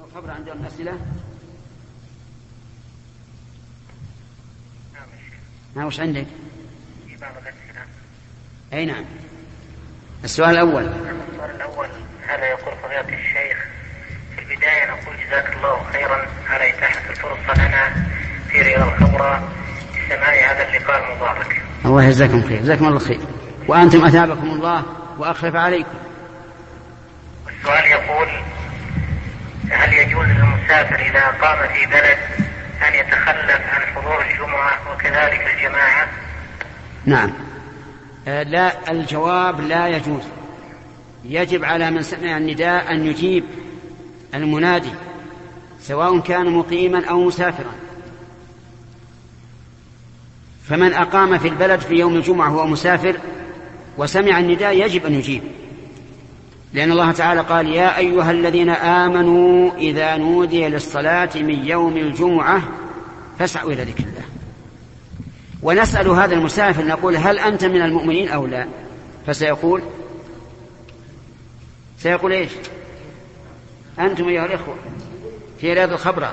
الخبر عندهم أسئلة؟ ما وش عندك؟ أي نعم. السؤال الأول. هذا يقول فضيلة الشيخ في البداية نقول جزاك الله خيرا على إتاحة الفرصة لنا في رياض الخبرة لسماع هذا اللقاء المبارك. الله يجزاكم خير. جزاكم الله خير وأنتم أثابكم الله وأخلف عليكم. السؤال يقول هل يجوز للمسافر إذا قام في بلد أن يتخلف عن حضور الجمعة وكذلك الجماعة؟ نعم. لا، الجواب لا يجوز. يجب على من سمع النداء أن يجيب المنادي سواء كان مقيما أو مسافرا. فمن أقام في البلد في يوم الجمعة وهو مسافر وسمع النداء يجب أن يجيب، لأن الله تعالى قال يا أيها الذين آمنوا إذا نودي للصلاة من يوم الجمعة فاسعوا إلى ذكر الله. ونسأل هذا المسافر نقول هل أنت من المؤمنين أو لا؟ فسيقول إيش؟ أنتم أيها الإخوة في رياض الخبرة،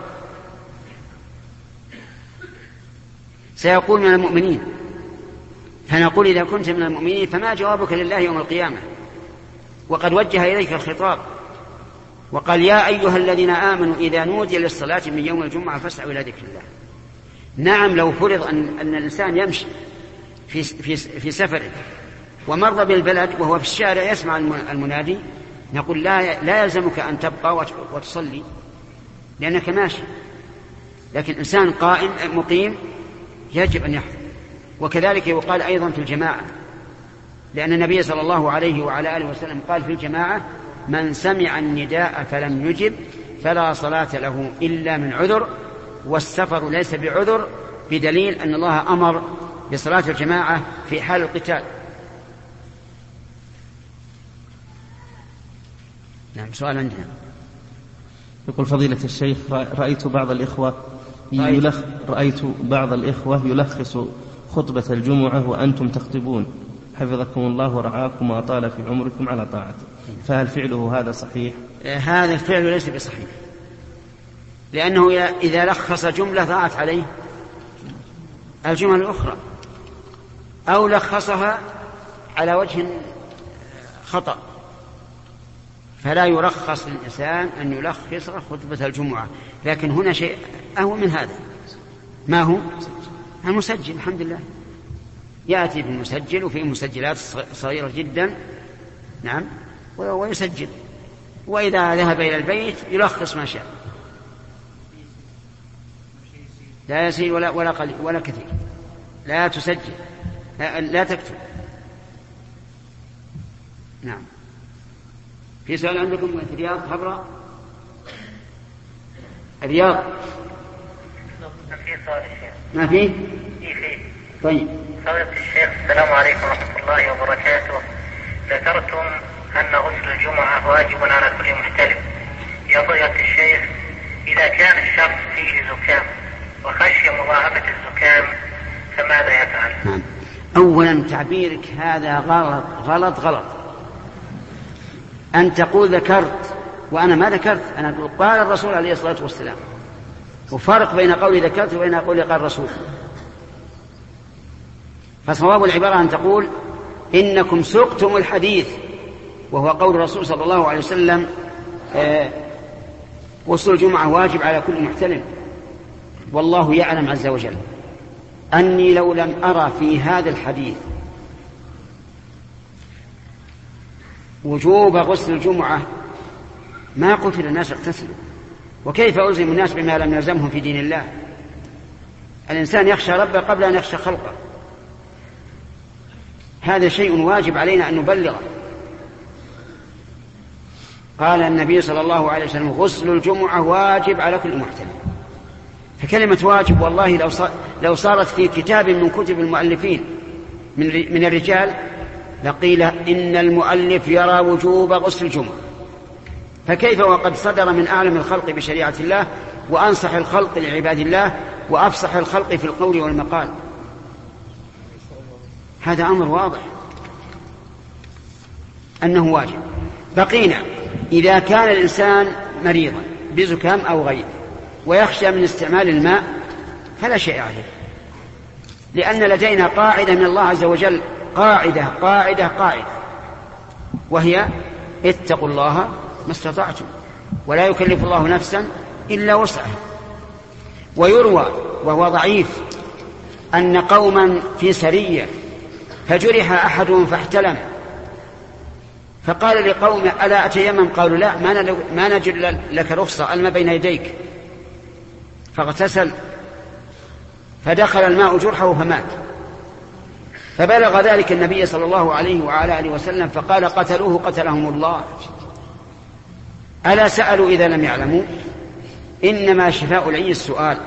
سيقول من المؤمنين. فنقول إذا كنت من المؤمنين فما جوابك لله يوم القيامة؟ وقد وجه إليك الخطاب وقال يا أيها الذين آمنوا إذا نودي للصلاة من يوم الجمعة فاسعوا إلى ذكر الله. نعم، لو فرض أن الإنسان يمشي في سفره ومر بالبلد وهو في الشارع يسمع المنادي نقول لا يلزمك أن تبقى وتصلي لأنك ماشي، لكن إنسان قائم مقيم يجب أن يحضر. وكذلك يقال أيضا في الجماعة، لأن النبي صلى الله عليه وعلى آله وسلم قال في الجماعة من سمع النداء فلم يجب فلا صلاة له إلا من عذر، والسفر ليس بعذر، بدليل أن الله أمر بصلاة الجماعة في حال القتال. نعم. سؤال عندنا. يقول فضيلة الشيخ رأيت بعض الإخوة يلخص خطبة الجمعة وأنتم تخطبون حفظكم الله ورعاكم وأطال في عمركم على طاعته، فهل فعله هذا صحيح؟ هذا الفعل ليس بصحيح، لأنه إذا لخص جملة ضاعت عليه الجمل الأخرى أو لخصها على وجه خطأ، فلا يرخص للإنسان أن يلخص خطبة الجمعة. لكن هنا شيء أهو من هذا. ما هو؟ المسجل. الحمد لله يأتي بالمسجل وفي مسجلات صغيرة جدا. نعم. ويسجل، وإذا ذهب إلى البيت يلخص ما شاء، لا يسير ولا قليل ولا كثير. لا تسجل، لا تكتب. نعم. في سؤال عندكم في رياض خبرة؟ الرياض ما فيه؟ طيب. فضيلة الشيخ السلام عليكم ورحمة الله وبركاته. ذكرتم أن غسل الجمعة واجب على كل محتلم. يا فضيلة الشيخ إذا كان الشخص فيه زكام وخشي مضاعفة الزكام فماذا يفعل؟ نعم. أولا تعبيرك هذا غلط. أن تقول ذكرت وأنا ما ذكرت. أنا أقول قال الرسول عليه الصلاة والسلام، وفرق بين قولي ذكرت وبين قولي قال الرسول. فصواب العبارة أن تقول إنكم سقتم الحديث، وهو قول الرسول صلى الله عليه وسلم غسل الجمعة واجب على كل محتلم. والله يعلم عز وجل أني لو لم أرى في هذا الحديث وجوب غسل الجمعة ما قلت للناس اغتسلوا. وكيف ألزم الناس بما لم يلزمهم في دين الله؟ الإنسان يخشى ربه قبل أن يخشى خلقه. هذا شيء واجب علينا أن نبلغه. قال النبي صلى الله عليه وسلم غسل الجمعة واجب على كل محتلم. فكلمة واجب والله لو صارت في كتاب من كتب المؤلفين من الرجال لقيل إن المؤلف يرى وجوب غسل الجمعة، فكيف وقد صدر من أعلم الخلق بشريعة الله وأنصح الخلق لعباد الله وأفصح الخلق في القول والمقال. هذا أمر واضح أنه واجب. بقينا إذا كان الإنسان مريضا بزكام أو غيره ويخشى من استعمال الماء فلا شيء عليه، لأن لدينا قاعدة من الله عز وجل، قاعدة وهي اتقوا الله ما استطعتم ولا يكلف الله نفسا إلا وسعها. ويروى وهو ضعيف أن قوما في سرية فجرح أحدهم فاحتلم، فقال لقومه ألا أتيمم؟ قالوا لا، ما نجد لك رخصة، الماء بين يديك. فاغتسل فدخل الماء جرحه فمات. فبلغ ذلك النبي صلى الله عليه وعلى آله وسلم فقال قتلوه قتلهم الله. ألا سألوا إذا لم يعلموا؟ إنما شفاء العي السؤال.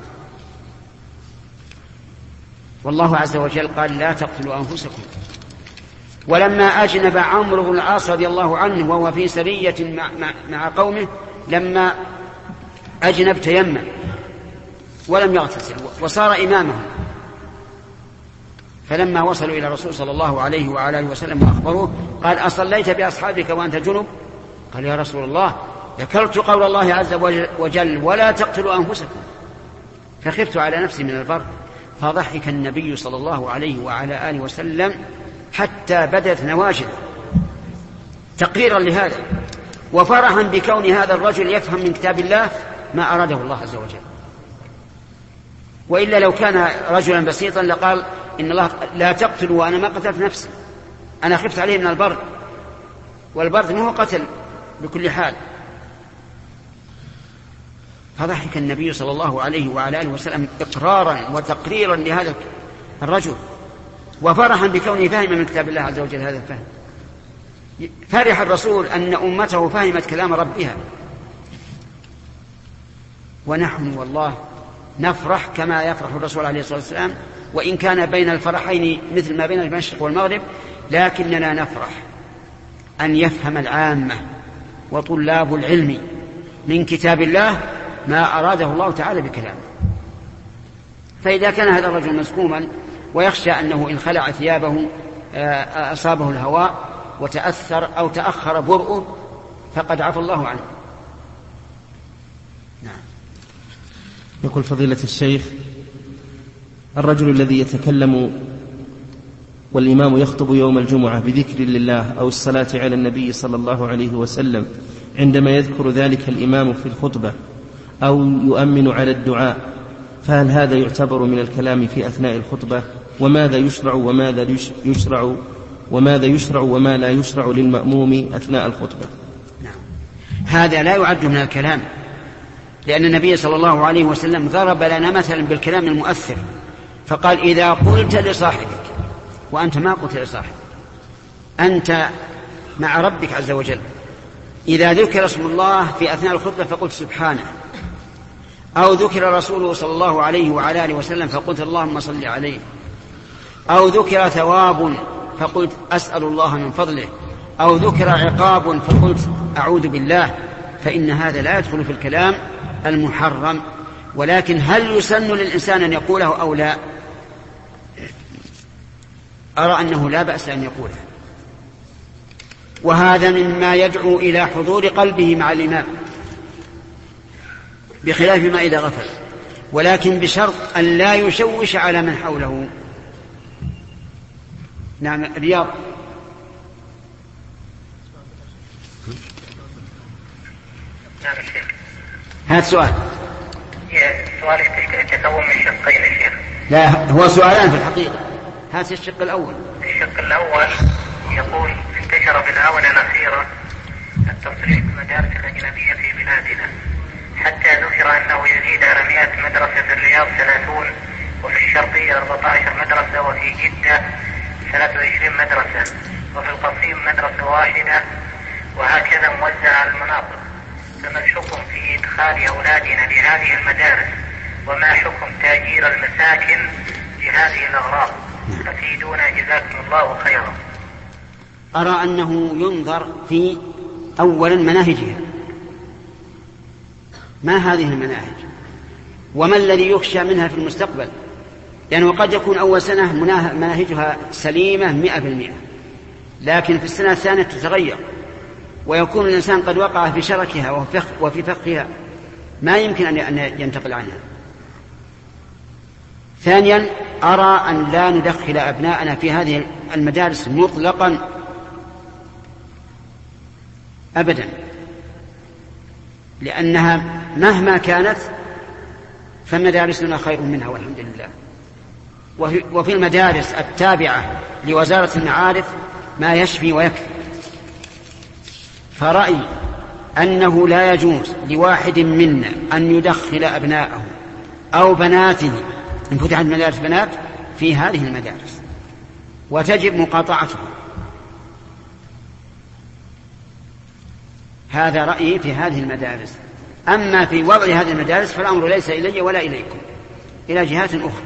والله عز وجل قال لا تقتلوا أنفسكم. ولما أجنب عمرو بن العاص رضي الله عنه وهو في سرية مع قومه، لما أجنب تيمم ولم يغتسل وصار إمامهم، فلما وصلوا إلى الرسول صلى الله عليه وعلى آله وسلم وأخبروه قال أصليت بأصحابك وأنت جنب؟ قال يا رسول الله ذكرت قول الله عز وجل ولا تقتلوا أنفسكم فخفت على نفسي من البر. فضحك النبي صلى الله عليه وعلى آله وسلم حتى بدت نواجذه تقريرا لهذا، وفرحا بكون هذا الرجل يفهم من كتاب الله ما أراده الله عز وجل. وإلا لو كان رجلا بسيطا لقال إن الله لا تقتلوا وأنا ما قتلت نفسي، أنا خفت عليه من البرد، والبرد ما هو قتل بكل حال. فضحك النبي صلى الله عليه وعلى آله وسلم إقرارا وتقريرا لهذا الرجل، وفرحا بكونه فهم من كتاب الله عز وجل هذا الفهم. فرح الرسول أن أمته فهمت كلام ربها، ونحن والله نفرح كما يفرح الرسول عليه الصلاة والسلام، وإن كان بين الفرحين مثل ما بين المشرق والمغرب، لكننا نفرح أن يفهم العامة وطلاب العلم من كتاب الله ما أراده الله تعالى بكلامه. فإذا كان هذا الرجل مسكوما ويخشى أنه إن خلع ثيابه أصابه الهواء وتأثر أو تأخر برؤه فقد عفى الله عنه. نعم. يقول فضيلة الشيخ: الرجل الذي يتكلم والإمام يخطب يوم الجمعة بذكر لله أو الصلاة على النبي صلى الله عليه وسلم، عندما يذكر ذلك الإمام في الخطبة أو يؤمن على الدعاء، فهل هذا يعتبر من الكلام في أثناء الخطبة؟ وماذا يشرع وما لا يشرع للمأموم أثناء الخطبة؟ نعم. هذا لا يعد من الكلام، لأن النبي صلى الله عليه وسلم ضرب لنا مثلا بالكلام المؤثر، فقال إذا قلت لصاحبك، وأنت ما قلت لصاحبك، أنت مع ربك عز وجل، إذا ذكر اسم الله في أثناء الخطبة فقلت سبحانه، أو ذكر رسوله صلى الله عليه وعلى آله وسلم فقلت اللهم صل عليه، أو ذكر ثواب فقلت أسأل الله من فضله، أو ذكر عقاب فقلت أعوذ بالله، فإن هذا لا يدخل في الكلام المحرم. ولكن هل يسن للإنسان أن يقوله أو لا؟ أرى أنه لا بأس أن يقوله، وهذا مما يدعو إلى حضور قلبه مع الإمام، بخلاف ما إذا غفل، ولكن بشرط أن لا يشوش على من حوله. نعم. رياض. نعم الشيخ. هذا سؤال. سؤال يتكون من شقين يا شيخ. لا، هو سؤالان في الحقيقة. هذا الشق الأول. الشق الأول يقول: انتشر في الآونة الأخيرة التصريح بالمدارس الأجنبية في بلادنا، حتى ذكر أنه يزيد على 100 مدرسة في الرياض 30، وفي الشرقية 14 مدرسة، وفي جدة 23 مدرسة، وفي القصيم مدرسة واحدة، وهكذا موزع على المناطق. فما الحكم في إدخال أولادنا لهذه المدارس؟ وما حكم تأجير المساكن لهذه الأغراض؟ أفيدونا جزاكم الله خيرا. أرى أنه ينظر في أولا مناهجها، ما هذه المناهج وما الذي يخشى منها في المستقبل، لأنه قد يكون أول سنة مناهجها سليمة 100%، لكن في السنة الثانية تتغير، ويكون الإنسان قد وقع في شركها وفي فخها ما يمكن أن ينتقل عنها. ثانيا أرى أن لا ندخل أبناءنا في هذه المدارس مطلقا أبدا، لأنها مهما كانت فمدارسنا خير منها والحمد لله. وفي المدارس التابعة لوزارة المعارف ما يشفي ويكفي. فرأيي أنه لا يجوز لواحد منا أن يدخل أبناءه أو بناته إن فتحت مدارس بنات في هذه المدارس، وتجب مقاطعتهم. هذا رأيي في هذه المدارس. أما في وضع هذه المدارس فالأمر ليس إلي ولا إليكم، إلى جهات أخرى.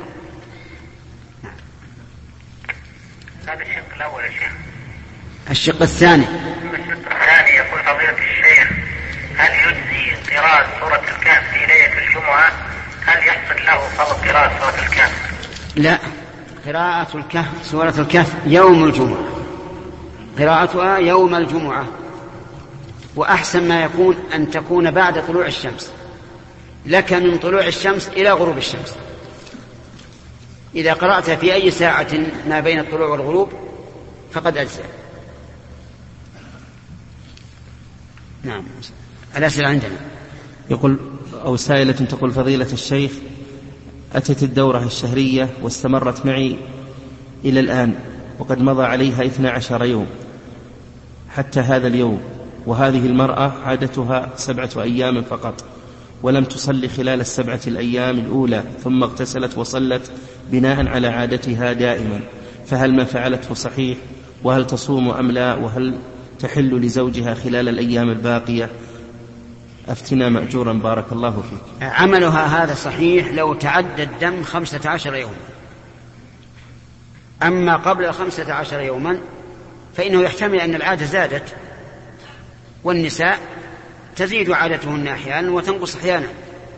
هذا الشق الأول يا شيخ. الشق الثاني يقول فضيلة الشيخ: هل يجزي قراءة سورة الكهف في ليلة الجمعة؟ هل يحصل له فضل قراءة سورة الكهف؟ لا، قراءة الكهف سورة الكهف يوم الجمعة، قراءتها يوم الجمعة، وأحسن ما يكون أن تكون بعد طلوع الشمس، لك من طلوع الشمس إلى غروب الشمس. إذا قرأت في أي ساعة ما بين الطلوع والغروب فقد أجزأ. نعم. الأسئلة عندنا. يقول أو سائلة تقول: فضيلة الشيخ، أتت الدورة الشهرية واستمرت معي إلى الآن، وقد مضى عليها 12 يوم حتى هذا اليوم، وهذه المرأة عادتها 7 أيام فقط، ولم تصلي خلال 7 الأيام الأولى، ثم اغتسلت وصلت بناء على عادتها دائما، فهل ما فعلته صحيح؟ وهل تصوم أم لا؟ وهل تحل لزوجها خلال الأيام الباقية؟ أفتنا مأجورا بارك الله فيك. عملها هذا صحيح لو تعدى الدم 15 يوما. أما قبل 15 يوما فإنه يحتمل أن العادة زادت، والنساء تزيد عادتهن أحيانا وتنقص أحيانا،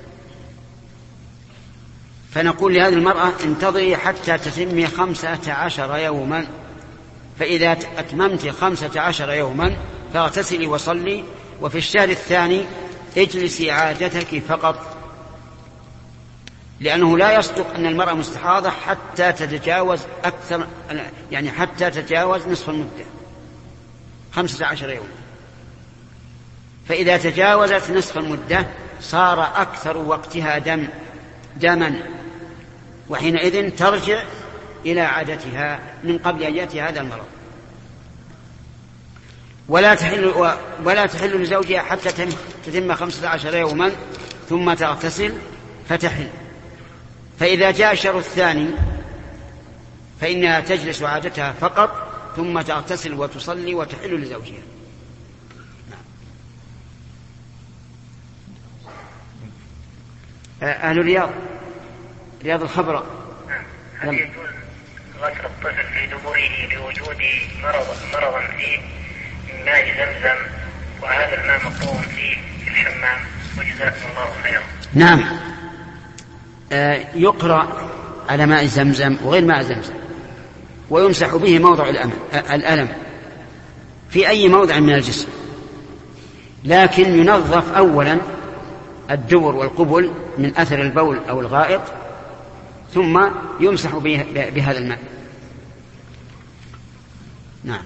فنقول لهذه المرأة: انتظري حتى تتمي 15 يوما، فإذا أتممت 15 يوما فاغتسلي وصلي، وفي الشهر الثاني اجلسي عادتك فقط، لأنه لا يصدق أن المرأة مستحاضة حتى تتجاوز أكثر، يعني حتى تتجاوز نصف المدة 15 يوما. فإذا تجاوزت نصف المدة صار أكثر وقتها دما، وحينئذ ترجع إلى عادتها من قبل أن يأتي هذا المرض. ولا تحل لزوجها حتى تتم 15 يوما ثم تغتسل فتحل. فإذا جاء الشهر الثاني فإنها تجلس عادتها فقط، ثم تغتسل وتصلي وتحل لزوجها. أهل رياض الخبراء. هل يجوز غسل الطفل في دبره لوجود مرضا فيه من ماء زمزم، وهذا الماء مقروء فيه في الحمام؟ وجزاكم الله خيرا. نعم، يقرأ على ماء زمزم وغير ماء زمزم، ويمسح به موضع الألم في أي موضع من الجسم، لكن ينظف أولا الدبر والقبل من أثر البول أو الغائط، ثم يمسح بهذا الماء. نعم.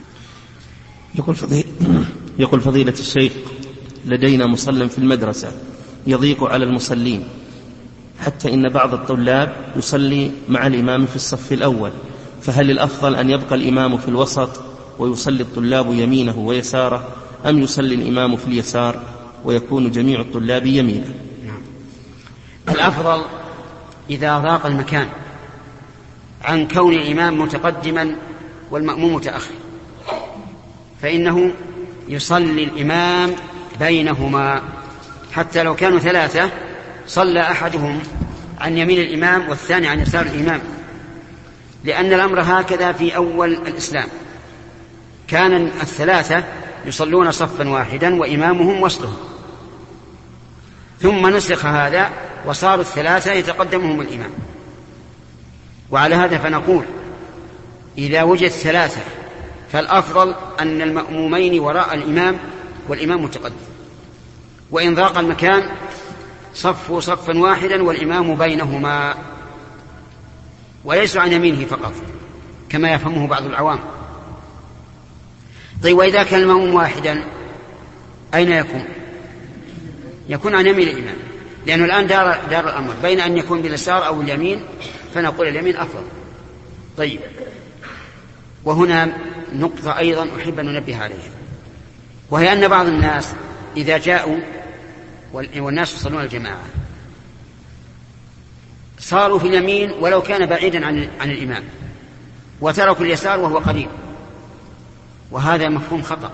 يقول فضيلة الشيخ: لدينا مصلى في المدرسة يضيق على المصلين، حتى إن بعض الطلاب يصلي مع الإمام في الصف الأول، فهل الأفضل أن يبقى الإمام في الوسط ويصلي الطلاب يمينه ويساره، أم يصلي الإمام في اليسار ويكون جميع الطلاب يمينه؟ الأفضل إذا ضاق المكان عن كون الإمام متقدما والمأموم متأخر، فإنه يصلي الإمام بينهما، حتى لو كانوا 3 صلى أحدهم عن يمين الإمام والثاني عن يسار الإمام، لأن الأمر هكذا في أول الإسلام، كان 3 يصلون صفا واحدا وإمامهم وسطهم، ثم نسخ هذا وصاروا 3 يتقدمهم الإمام. وعلى هذا فنقول: إذا وجد 3 فالأفضل أن المأمومين وراء الإمام والإمام متقدم، وإن ضاق المكان صفوا صفا واحدا والإمام بينهما، وليس عن يمينه فقط كما يفهمه بعض العوام. طيب وإذا كان المأموم واحدا أين يكون؟ يكون عن يمين الإمام، لأنه الآن دار الأمر بين أن يكون باليسار أو اليمين، فنقول اليمين أفضل. طيب، وهنا نقطة أيضا أحب أن ننبه عليها، وهي أن بعض الناس إذا جاءوا والناس يصلون الجماعة صاروا في اليمين ولو كان بعيدا عن الإمام، وتركوا اليسار وهو قريب، وهذا مفهوم خطأ،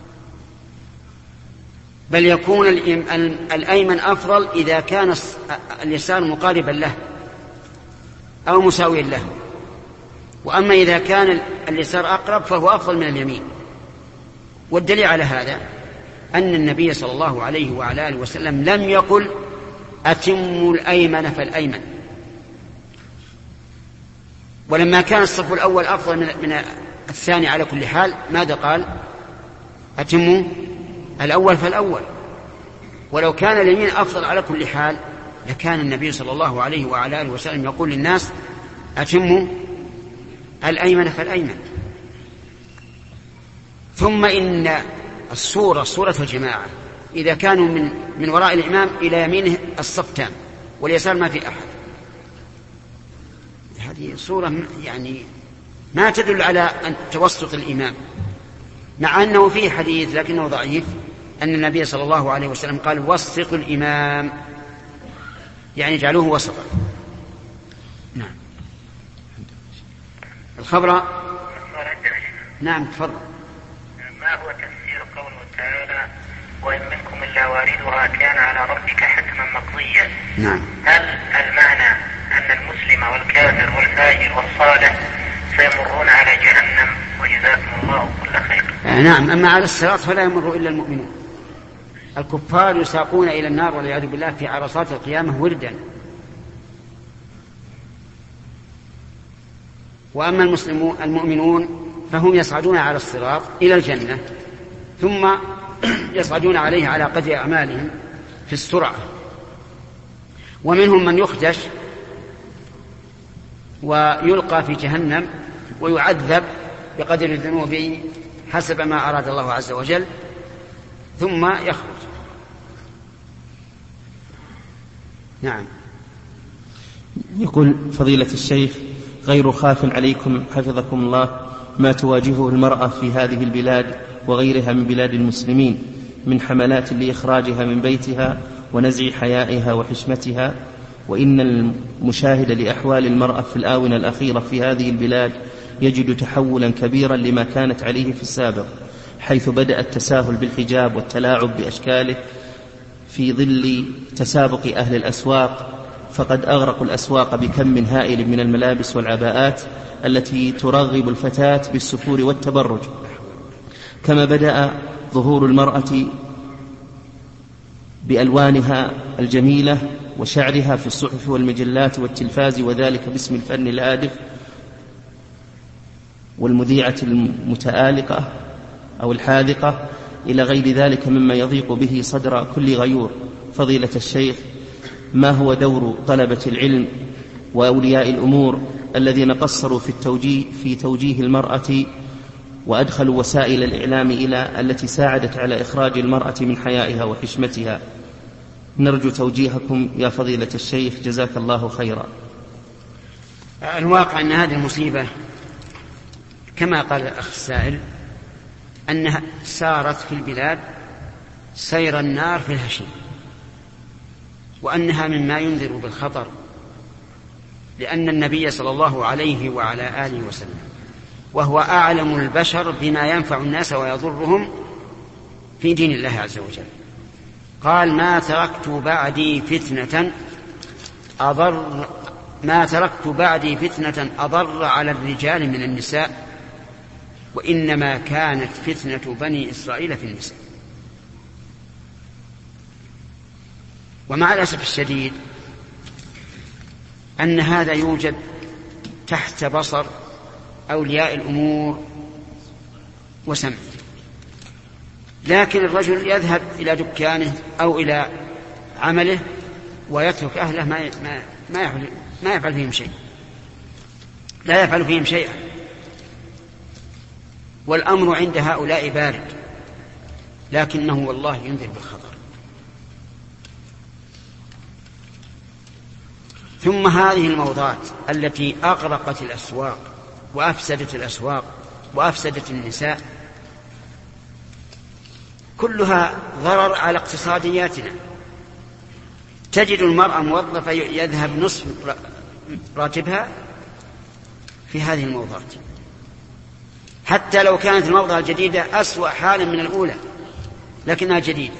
بل يكون الأيمن أفضل إذا كان اليسار مقاربا له أو مساويا له، وأما إذا كان اليسار أقرب فهو أفضل من اليمين. والدليل على هذا أن النبي صلى الله عليه وعلى آله وسلم لم يقل أتموا الأيمن فالأيمن، ولما كان الصف الأول أفضل من الثاني على كل حال ماذا قال؟ أتموا الأول فالأول. ولو كان اليمين أفضل على كل حال لكان النبي صلى الله عليه وعلى آله وسلم يقول للناس أتموا الأيمن فالأيمن. ثم إن صورة الجماعة إذا كانوا من وراء الإمام إلى يمينه الصف تام واليسار ما في أحد، هذه صورة يعني ما تدل على توسط الإمام، مع أنه فيه حديث لكنه ضعيف أن النبي صلى الله عليه وسلم قال وسطوا الإمام، يعني جعلوه وسطا. نعم. الخبر. نعم تفضل. ما هو تفسير قوله تعالى وإن منكم إلا واردها كان على ربك حتما مقضيا؟ نعم. هل المعنى أن المسلم والكافر والفاجر والصالح سيمرون على جهنم وجزاكم الله كل خير؟ نعم. أما على الصراط فلا يمر إلا المؤمنون، الكفار يساقون إلى النار والعياذ بالله في عرصات القيامة وردا. وأما المؤمنون فهم يصعدون على الصراط إلى الجنة، ثم يصعدون عليه على قدر أعمالهم في السرعة. ومنهم من يخدش ويلقى في جهنم ويعذب بقدر الذنوب حسب ما أراد الله عز وجل ثم يخرج. نعم. يقول فضيلة الشيخ غير خاف عليكم حفظكم الله ما تواجهه المرأة في هذه البلاد وغيرها من بلاد المسلمين من حملات لإخراجها من بيتها ونزع حيائها وحشمتها، وإن المشاهد لأحوال المرأة في الآونة الأخيرة في هذه البلاد يجد تحولا كبيرا لما كانت عليه في السابق، حيث بدأ التساهل بالحجاب والتلاعب بأشكاله في ظل تسابق أهل الأسواق، فقد أغرقوا الأسواق بكم هائل من الملابس والعباءات التي ترغب الفتاة بالسفور والتبرج. كما بدأ ظهور المرأة بألوانها الجميلة وشعرها في الصحف والمجلات والتلفاز، وذلك باسم الفن الهادف والمذيعة المتآلقة أو الحاذقة إلى غير ذلك مما يضيق به صدر كل غيور. فضيلة الشيخ، ما هو دور طلبة العلم وأولياء الأمور الذين قصروا في توجيه المرأة وأدخلوا وسائل الإعلام التي ساعدت على إخراج المرأة من حيائها وحشمتها؟ نرجو توجيهكم يا فضيلة الشيخ، جزاك الله خيرا. الواقع أن هذه المصيبة كما قال الأخ السائل أنها سارت في البلاد سير النار في الهشيم، وأنها مما ينذر بالخطر، لأن النبي صلى الله عليه وعلى آله وسلم وهو أعلم البشر بما ينفع الناس ويضرهم في دين الله عز وجل قال ما تركت بعدي فتنة أضر على الرجال من النساء، وإنما كانت فتنة بني إسرائيل في النساء. ومع الأسف الشديد أن هذا يوجد تحت بصر أولياء الأمور وسمع، لكن الرجل يذهب إلى دكانه أو إلى عمله ويترك أهله ما يفعل فيهم شيء، لا يفعل فيهم شيئا، والأمر عند هؤلاء بارد، لكنه والله ينذر بالخطر. ثم هذه الموضات التي أغرقت الأسواق وأفسدت الأسواق وأفسدت النساء كلها ضرر على اقتصادياتنا. تجد المرأة موظفة يذهب نصف راتبها في هذه الموضات، حتى لو كانت الموضة الجديدة أسوأ حالا من الأولى لكنها جديدة.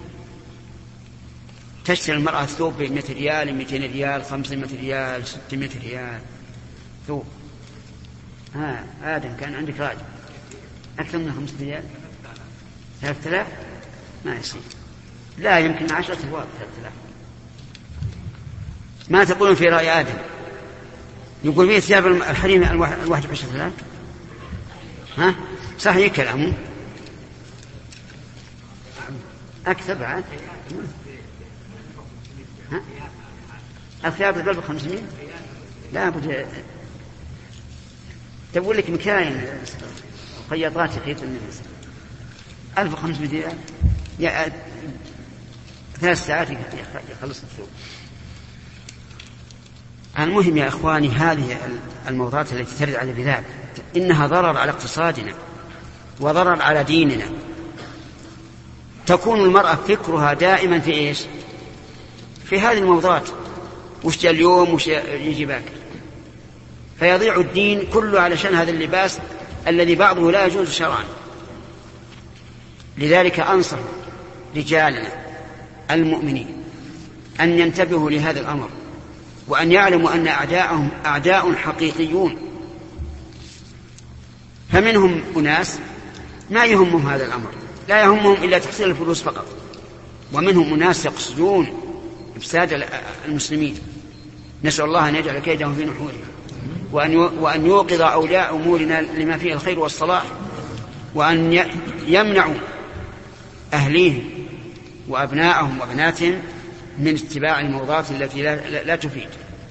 تشتري المرأة الثوب ب100 ريال 200 ريال 500 ريال 600 ريال ثوب. آدم كان عندك راجل أكثر من 5 ريال 3000 ما يصير، لا يمكن 10 أبواب 3000. ما تقولون في رأي آدم؟ يقول فيه ثياب الحريم الواحد 10,000. ها صحيح كلامه أكثر بعد. الثياب تقول 500 لا بد تقول لك مكاين خياطات يخيط الناس 1500 ريال 3 ساعات يخلص الثوب. المهم يا إخواني هذه الموضوعات التي ترد على بذلك إنها ضرر على اقتصادنا وضرر على ديننا. تكون المرأة فكرها دائما في إيش؟ في هذه الموضوعات، وش جاء اليوم وش يجي باكر، فيضيع الدين كله علشان هذا اللباس الذي بعضه لا يجوز شرعا. لذلك أنصح رجالنا المؤمنين أن ينتبهوا لهذا الأمر، وأن يعلموا أن أعداءهم أعداء حقيقيون. فمنهم أناس ما يهمهم هذا الأمر، لا يهمهم إلا تحصيل الفلوس فقط، ومنهم أناس يقصدون إفساد المسلمين. نسأل الله أن يجعل كيدهم في نحورهم، وأن يوقظ أولياء أمورنا لما فيه الخير والصلاح، وأن يمنعوا أهليهم وأبناءهم وبناتهم من اتباع الموضات التي لا تفيد.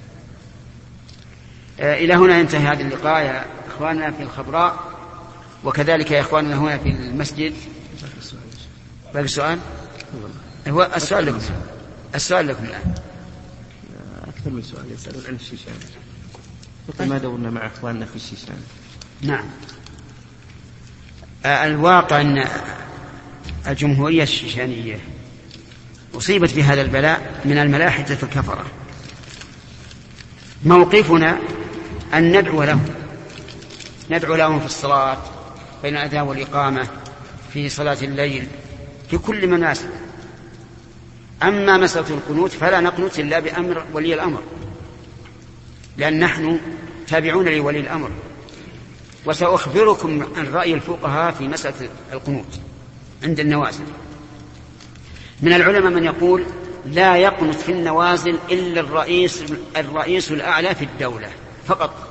إلى هنا ينتهي هذا اللقاء يا إخواننا في الخبراء، وكذلك يا إخواننا هنا في المسجد. باقي سؤال؟ هو السؤال لكم الآن. أكثر من سؤال يسألون عن الشيشان، مثل ما دورنا مع إخواننا في الشيشان. نعم. الواقع أن الجمهورية الشيشانية أصيبت بهذا البلاء من الملاحدة الكفرة. موقفنا أن ندعو لهم في الصلاة بين الأذان والإقامة، في صلاة الليل، في كل مناسبة. أما مسألة القنوت فلا نقنت إلا بأمر ولي الأمر، لأن نحن تابعون لولي الأمر. وسأخبركم عن رأي الفقهاء في مسألة القنوت عند النوازل. من العلماء من يقول لا يقنت في النوازل إلا الرئيس الأعلى في الدولة فقط،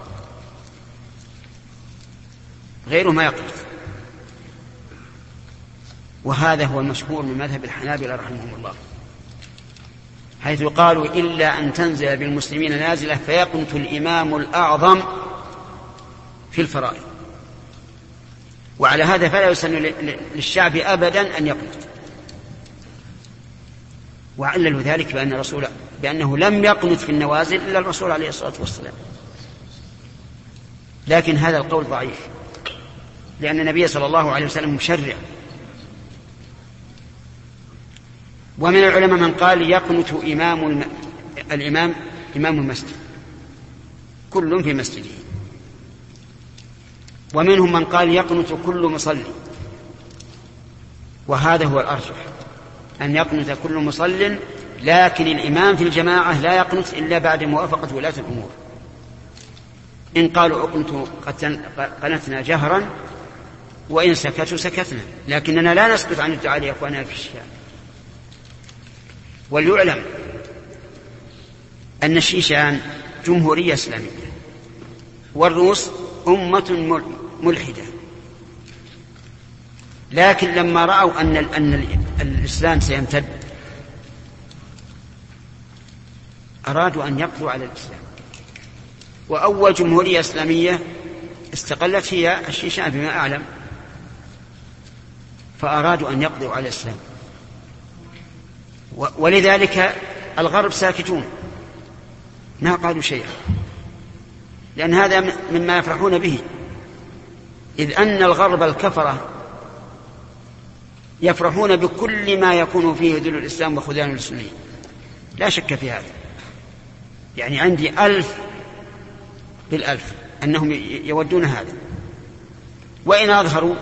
غيره ما يقنت. وهذا هو المشهور من مذهب الحنابلة رحمهم الله، حيث قالوا إلا أن تنزل بالمسلمين نازلة فيقنت الإمام الأعظم في الفرائض. وعلى هذا فلا يسن للشعب أبدا أن يقنت. وعلل ذلك بأنه لم يقنت في النوازل إلا الرسول عليه الصلاة والسلام. لكن هذا القول ضعيف، لأن النبي صلى الله عليه وسلم مشرع. ومن العلماء من قال يقنت الإمام المسجد، كل في مسجده. ومنهم من قال يقنت كل مصلي، وهذا هو الأرجح، أن يقنت كل مصل، لكن الإمام في الجماعة لا يقنت إلا بعد موافقة ولاة الأمور. إن قالوا أقنت قنتنا جهرا، وإن سكتوا سكتنا، لكننا لا نسكت عن الدعاء لإخواننا في الشام. وليعلم أن الشيشان جمهورية إسلامية، والروس أمة ملحدة، لكن لما رأوا أن الإسلام سيمتد أرادوا أن يقضوا على الإسلام. وأول جمهورية إسلامية استقلت هي الشيشان بما أعلم، فأرادوا أن يقضوا على الإسلام. ولذلك الغرب ساكتون ما قالوا شيئا، لأن هذا مما يفرحون به، إذ أن الغرب الكفرة يفرحون بكل ما يكون فيه ذل الإسلام وخذلان المسلمين، لا شك في هذا. يعني عندي 1000 بالألف أنهم يودون هذا، وإن أظهروا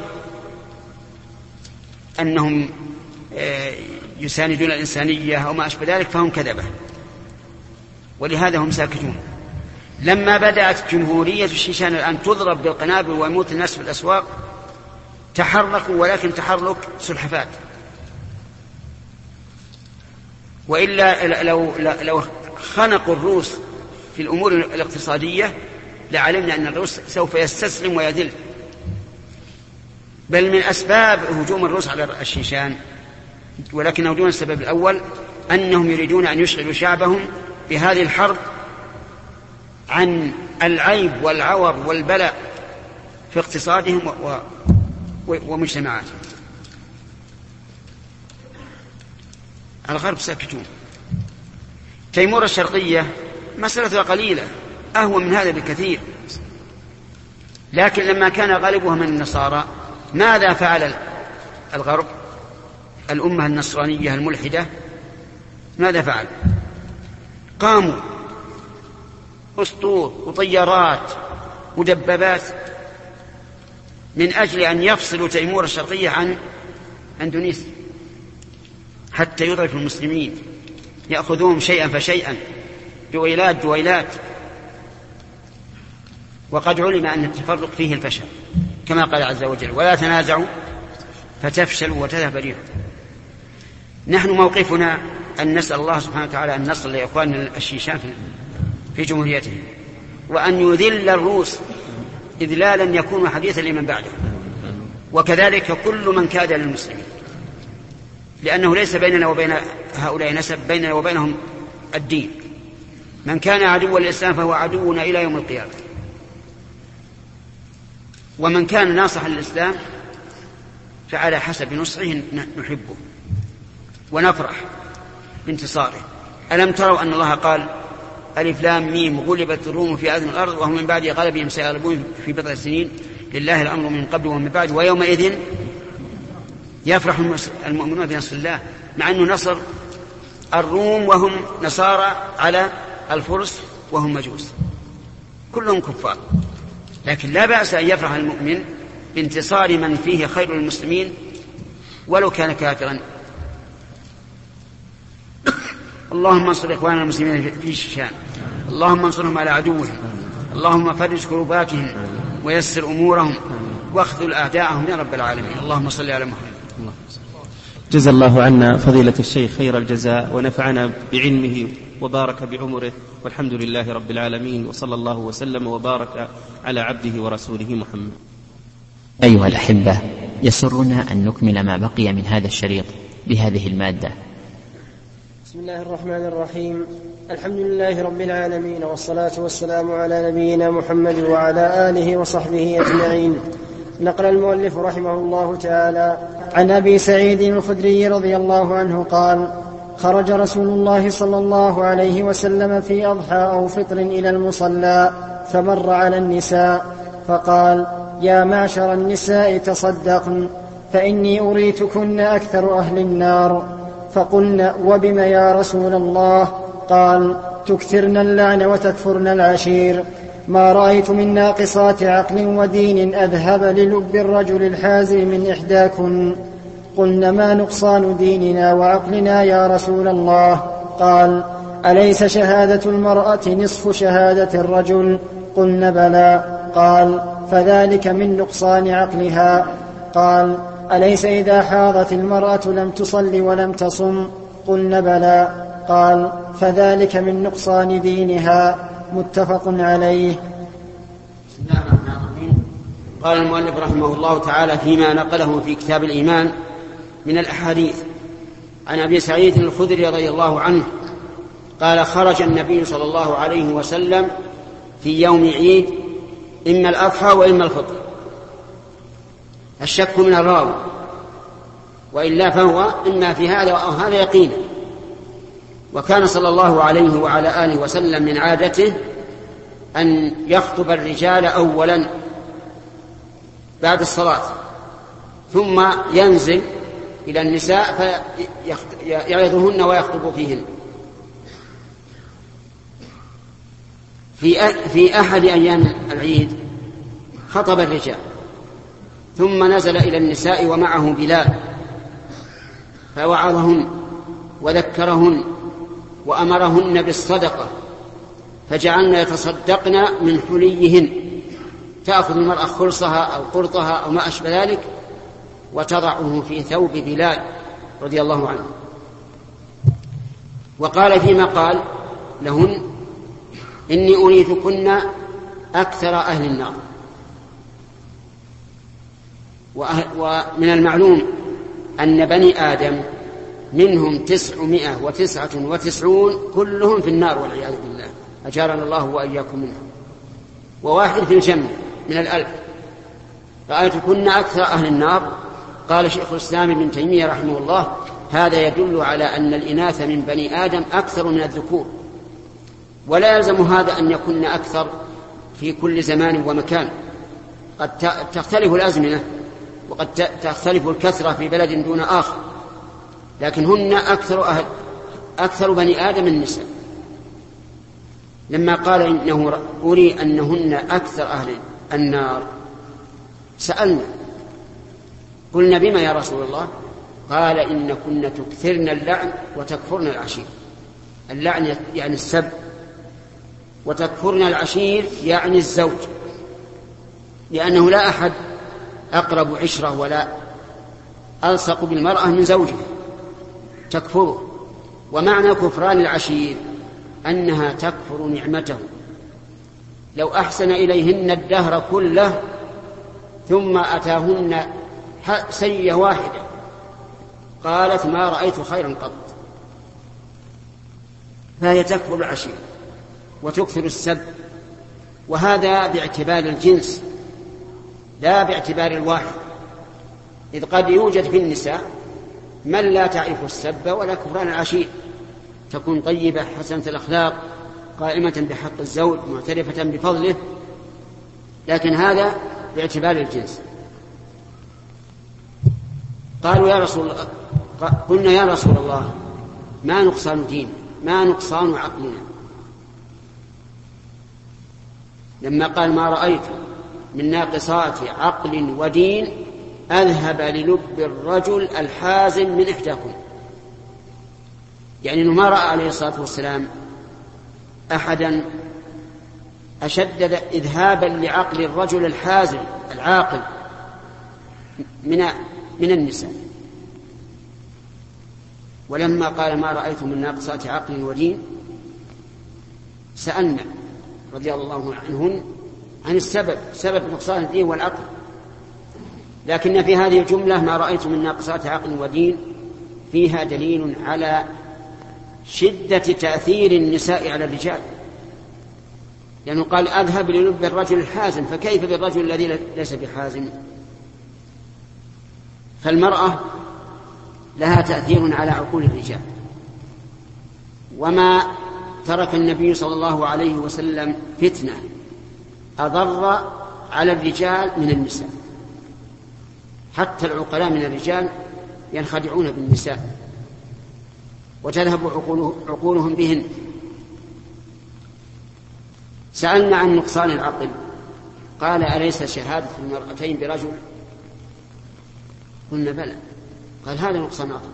أنهم يساندون الإنسانية أو ما أشبه ذلك فهم كذبة، ولهذا هم ساكتون. لما بدأت جمهورية الشيشان الآن تضرب بالقنابل ويموت الناس في الأسواق تحركوا، ولكن تحرك سلحفاة. وإلا لو خنقوا الروس في الأمور الاقتصادية لعلمنا أن الروس سوف يستسلم ويذل. بل من أسباب هجوم الروس على الشيشان، ولكن دون السبب الأول، أنهم يريدون أن يشغلوا شعبهم بهذه الحرب عن العيب والعور والبلاء في اقتصادهم ومجتمعاتهم. الغرب ساكتون. تيمور الشرقية مسألة قليلة أهون من هذا بكثير، لكن لما كان غالبها من النصارى ماذا فعل الغرب؟ الأمة النصرانية الملحدة ماذا فعل؟ قاموا أسطول وطيارات ودبابات من أجل أن يفصلوا تيمور الشرقية عن أندونيسيا حتى يضعف المسلمين، يأخذوهم شيئا فشيئا دويلات. وقد علم أن التفرق فيه الفشل، كما قال عز وجل: ولا تنازعوا فتفشلوا وتذهب ريحكم. نحن موقفنا أن نسأل الله سبحانه وتعالى أن نصل لإخواننا الشيشان في جمهوريته، وأن يذل الروس إذلالا يكون حديثا لمن بعده، وكذلك كل من كاد للمسلمين، لأنه ليس بيننا وبين هؤلاء نسب، بيننا وبينهم الدين. من كان عدوا للإسلام فهو عدونا إلى يوم القيامة، ومن كان ناصحا للإسلام فعلى حسب نصحه نحبه ونفرح بانتصاره. ألم تروا أن الله قال: ألف لام ميم غلبت الروم في أدنى الأرض وهم من بعد غلبهم سيغلبون في بضع سنين لله الأمر من قبل ومن بعد ويومئذ يفرح المؤمنون بنصر الله. مع أنه نصر الروم وهم نصارى على الفرس وهم مجوس، كلهم كفار، لكن لا بأس أن يفرح المؤمن بانتصار من فيه خير المسلمين ولو كان كافرا. اللهم انصر إخواننا المسلمين في الشيشان، اللهم انصرهم على عدوهم، اللهم فرج كرباتهم ويسر أمورهم واخذل أعداءهم يا رب العالمين. اللهم صل على محمد. جزا الله عنا فضيلة الشيخ خير الجزاء، ونفعنا بعلمه وبارك بعمره، والحمد لله رب العالمين، وصلى الله وسلم وبارك على عبده ورسوله محمد. أيها الأحبة، يسرنا أن نكمل ما بقي من هذا الشريط بهذه المادة. بسم الله الرحمن الرحيم. الحمد لله رب العالمين، والصلاة والسلام على نبينا محمد وعلى آله وصحبه أجمعين. نقل المؤلف رحمه الله تعالى عن أبي سعيد الخدري رضي الله عنه قال: خرج رسول الله صلى الله عليه وسلم في أضحى أو فطر إلى المصلى، فمر على النساء فقال: يا معشر النساء تصدقن، فإني أريتكن أكثر أهل النار. فقلنا: وبم يا رسول الله؟ قال: تكثرن اللعن وتكفرن العشير. ما رأيت من ناقصات عقل ودين أذهب للب الرجل الحازم من إحداكن. قلنا: ما نقصان ديننا وعقلنا يا رسول الله؟ قال: أليس شهادة المرأة نصف شهادة الرجل؟ قلنا: بلى. قال: فذلك من نقصان عقلها. قال: أليس إذا حاضت المرأة لم تصل ولم تصم؟ قلنا: بلى. قال: فذلك من نقصان دينها. متفق عليه. بسم الله الرحمن الرحيم. قال المؤلف رحمه الله تعالى فيما نقله في كتاب الإيمان من الأحاديث عن أبي سعيد الخدري رضي الله عنه قال خرج النبي صلى الله عليه وسلم في يوم عيد إما الأضحى وإما الفطر، الشك من الراوي، وإلا فهو إما في هذا أو هذا يقينا. وكان صلى الله عليه وعلى آله وسلم من عادته أن يخطب الرجال أولا بعد الصلاة، ثم ينزل إلى النساء فيعظهن ويخطب فيهن. في أحد أيام العيد خطب الرجال، ثم نزل إلى النساء ومعه بلال فوعظهن وذكرهن وأمرهن بالصدقة، فجعلن يتصدقن من حليهن، تأخذ المرأة خلصها أو قرطها أو ما أشبه ذلك وتضعه في ثوب بلال رضي الله عنه. وقال فيما قال لهن إني أريدكن أكثر أهل النار. ومن المعلوم أن بني آدم منهم 999 كلهم في النار والعياذ بالله، أجارنا الله وإياكم منهم، وواحد في الجنة من 1000. رأيتكن أكثر أهل النار. قال شيخ الإسلام ابن تيمية رحمه الله هذا يدل على أن الإناث من بني آدم أكثر من الذكور، ولا يلزم هذا أن يكون أكثر في كل زمان ومكان، قد تختلف الأزمنة وقد تختلف الكثرة في بلد دون آخر، لكن هن أكثر بني آدم النساء. لما قال إنه أري أنهن أكثر أهل النار سألنا قلنا بما يا رسول الله؟ قال إن كن تكثرن اللعن وتكفرن العشير. اللعن يعني السب، وتكفرن العشير يعني الزوج، لأنه لا أحد أقرب عشرة ولا ألصق بالمرأة من زوجها تكفره. ومعنى كفران العشير أنها تكفر نعمته. لو أحسن إليهن الدهر كله ثم أتاهن سيئة واحدة قالت ما رأيت خيرا قط، فهي تكفر العشير وتكثر السب، وهذا باعتبار الجنس لا باعتبار الواحد، إذ قد يوجد في النساء من لا تعرف السب ولا كفران العشير، تكون طيبة حسنة الأخلاق قائمة بحق الزوج معترفة بفضله، لكن هذا باعتبار الجنس. قالوا يا رسول الله، قلنا يا رسول الله ما نقصان دين ما نقصان عقلنا. لما قال ما رأيت من ناقصات عقل ودين أذهب للب الرجل الحازم من إحداكم، يعني أنه ما رأى عليه الصلاة والسلام أحدا أشد إذهابا لعقل الرجل الحازم العاقل من النساء. ولما قال ما رأيت من ناقصات عقل ودين سألنا رضي الله عنهن عن سبب نقصان الدين والعقل، لكن في هذه الجملة ما رأيت من ناقصات عقل ودين فيها دليل على شدة تأثير النساء على الرجال، لأنه قال أذهب للب الرجل الحازم، فكيف بالرجل الذي ليس بحازم؟ فالمرأة لها تأثير على عقول الرجال، وما ترك النبي صلى الله عليه وسلم فتنة أضر على الرجال من النساء، حتى العقلاء من الرجال ينخدعون بالنساء وتذهب عقولهم بهن. سألنا عن نقصان العقل، قال أليس شهادة المرأتين برجل؟ قلنا بلى. قال هذا نقصان عقل.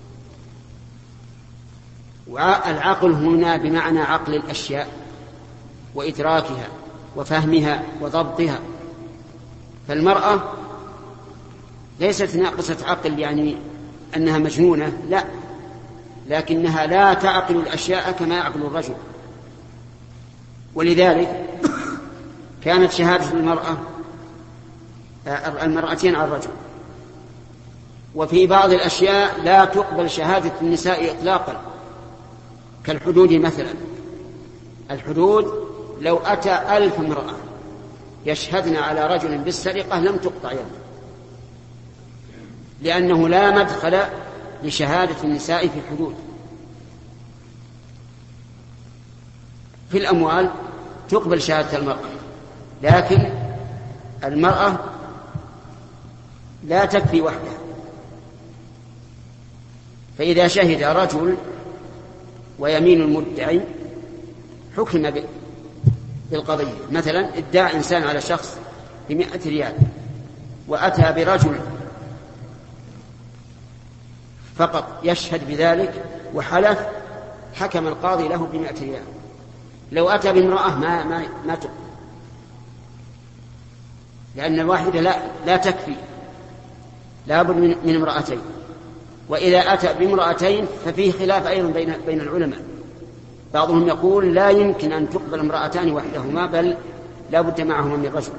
والعقل هنا بمعنى عقل الأشياء وإدراكها وفهمها وضبطها، فالمرأة ليست ناقصة عقل يعني أنها مجنونة، لا، لكنها لا تعقل الأشياء كما يعقل الرجل. ولذلك كانت شهادة المرأة المرأتين على الرجل. وفي بعض الأشياء لا تقبل شهادة النساء إطلاقا، كالحدود مثلا. الحدود لو أتى 1000 امرأة يشهدن على رجل بالسرقة لم تقطع يده، لأنه لا مدخل لشهادة النساء في الحدود. في الأموال تقبل شهادة المرأة، لكن المرأة لا تكفي وحدها. فإذا شهد رجل ويمين المدعي حكم بالقضية. مثلا ادعى إنسان على شخص ب100 ريال وأتى برجل فقط يشهد بذلك وحلف، حكم القاضي له ب100 ريال. لو أتى بامرأة ما تقبل، لأن الواحدة لا تكفي، لا بد من امرأتين. وإذا أتى بامرأتين ففيه خلاف أيضا بين العلماء. بعضهم يقول لا يمكن أن تقبل امرأتان وحدهما، بل لا بد معهما من رجل.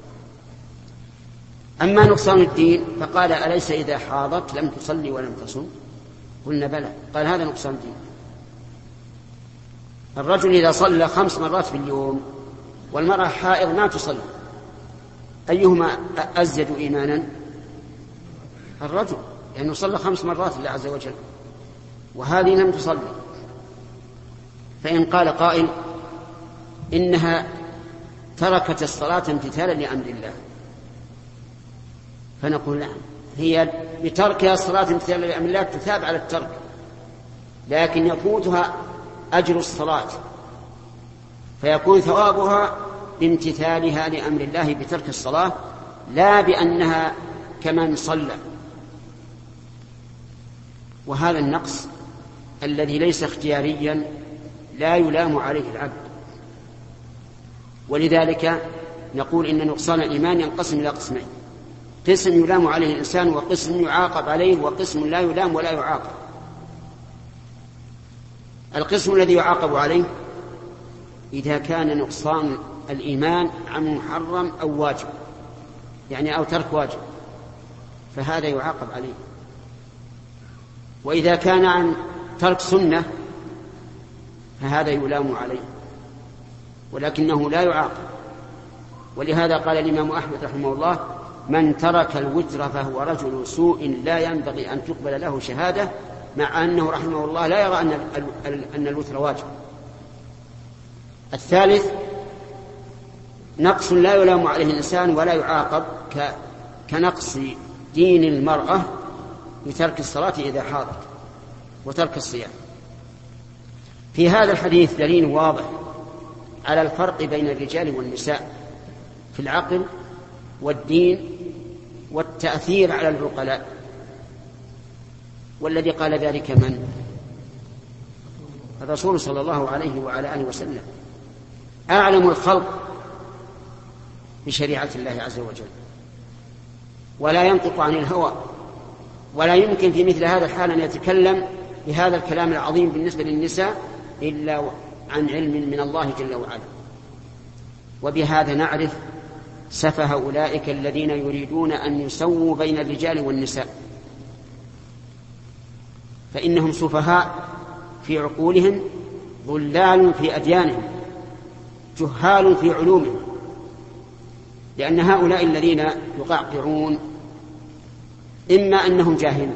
أما نقصان الدين فقال أليس إذا حاضت لم تصلي ولم تصم؟ قلنا بلى. قال هذا نقصان الدين. الرجل إذا صلى 5 مرات في اليوم والمرأة حائض ما تصلي، أيهما أزيد إيمانا؟ الرجل، لأنه صلى 5 مرات لله عز وجل وهذه لم تصلي. فإن قال قائل إنها تركت الصلاة امتثالا لأمر الله، فنقول نعم، هي بتركها الصلاة امتثالا لأمر الله تثاب على الترك، لكن يفوتها أجر الصلاة، فيكون ثوابها بامتثالها لأمر الله بترك الصلاة، لا بأنها كمن صلى. وهذا النقص الذي ليس اختياريا لا يلام عليه العبد. ولذلك نقول إن نقصان الإيمان ينقسم إلى قسمين: قسم يلام عليه الإنسان، وقسم يعاقب عليه، وقسم لا يلام ولا يعاقب. القسم الذي يعاقب عليه إذا كان نقصان الإيمان عن محرم أو واجب، يعني أو ترك واجب، فهذا يعاقب عليه. وإذا كان عن ترك سنة فهذا يلام عليه ولكنه لا يعاقب. ولهذا قال الإمام أحمد رحمه الله: من ترك الوتر فهو رجل سوء لا ينبغي أن تقبل له شهادة، مع أنه رحمه الله لا يرى أن الوتر واجب. الثالث نقص لا يلام عليه الإنسان ولا يعاقب، كنقص دين المرأة بترك الصلاة إذا حاضت وترك الصيام. في هذا الحديث دليل واضح على الفرق بين الرجال والنساء في العقل والدين والتأثير على العقلاء. والذي قال ذلك من؟ الرسول صلى الله عليه وعلى آله وسلم، أعلم الخلق بشريعة الله عز وجل، ولا ينطق عن الهوى، ولا يمكن في مثل هذا الحال أن يتكلم بهذا الكلام العظيم بالنسبة للنساء إلا عن علم من الله جل وعلا. وبهذا نعرف سفه أولئك الذين يريدون أن يسووا بين الرجال والنساء، فإنهم سفهاء في عقولهم، ضلال في أديانهم، جهال في علومهم. لأن هؤلاء الذين يقعقعون إما أنهم جاهلون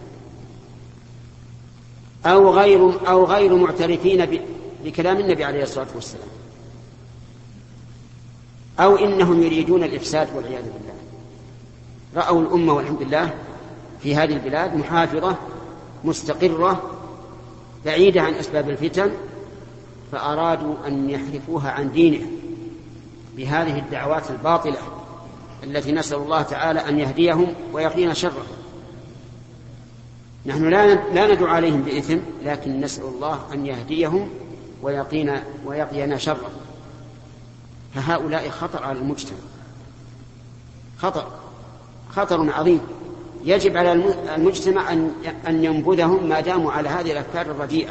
أو غير معترفين بكلام النبي عليه الصلاة والسلام، أو إنهم يريدون الإفساد والعياذ بالله. رأوا الأمة والحمد لله في هذه البلاد محافظة مستقرة بعيدة عن أسباب الفتن، فأرادوا أن يحرفوها عن دينهم بهذه الدعوات الباطلة التي نسأل الله تعالى أن يهديهم ويقينا شرهم. نحن لا ندعو عليهم بإثم، لكن نسأل الله أن يهديهم ويقينا شرهم. فهؤلاء خطر على المجتمع، خطر عظيم، يجب على المجتمع أن ينبذهم ما داموا على هذه الأفكار الرديئة،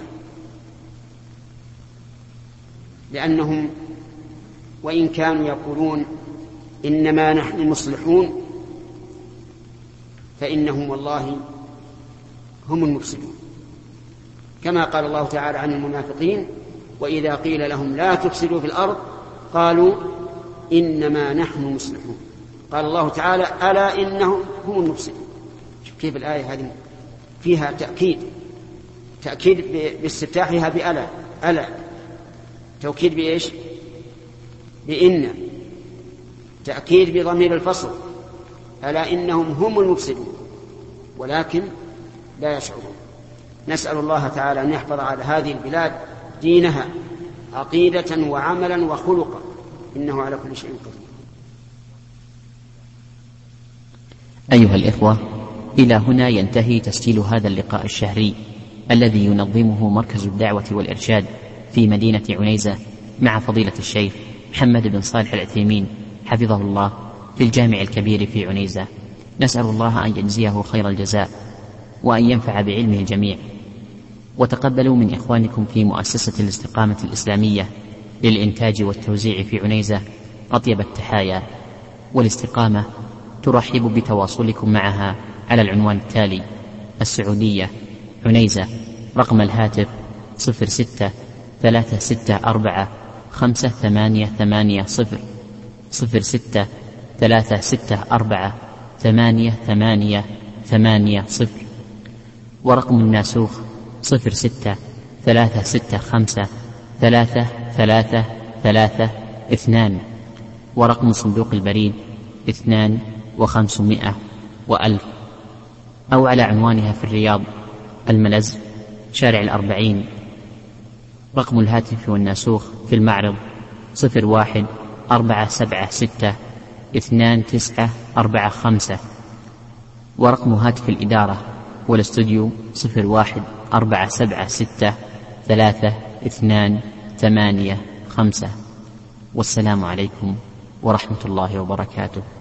لأنهم وإن كانوا يقولون إنما نحن مصلحون فإنهم والله هم المفسدون، كما قال الله تعالى عن المنافقين: وإذا قيل لهم لا تفسدوا في الأرض قالوا إنما نحن مصلحون. قال الله تعالى: ألا إنهم هم المفسدون. كيف الآية هذه فيها تأكيد باستفتاحها بألا، ألا توكيد بإيش؟ بإن، تأكيد بضمير الفصل، ألا إنهم هم المفسدون، ولكن لا يشعرون. نسأل الله تعالى أن يحفظ على هذه البلاد دينها عقيدة وعملا وخلقا، إنه على كل شيء قدير. أيها الإخوة، إلى هنا ينتهي تسجيل هذا اللقاء الشهري الذي ينظمه مركز الدعوة والإرشاد في مدينة عنيزة مع فضيلة الشيخ محمد بن صالح العثيمين حفظه الله في الجامع الكبير في عنيزة. نسأل الله أن يجزيه خير الجزاء وأن ينفع بعلمه الجميع. وتقبلوا من إخوانكم في مؤسسة الاستقامة الإسلامية للإنتاج والتوزيع في عنيزة أطيب التحايا، والاستقامة ترحب بتواصلكم معها على العنوان التالي: السعودية، عنيزة، رقم الهاتف 06-364-5880 06-364-5880، ورقم الناسوخ 06-365-3332، ورقم صندوق البريد 2500 و1000، أو على عنوانها في الرياض الملز شارع 40. رقم الهاتف والناسوخ في المعرض 01-476-2945، ورقم هاتف الإدارة والاستوديو 01-476-3285. والسلام عليكم ورحمة الله وبركاته.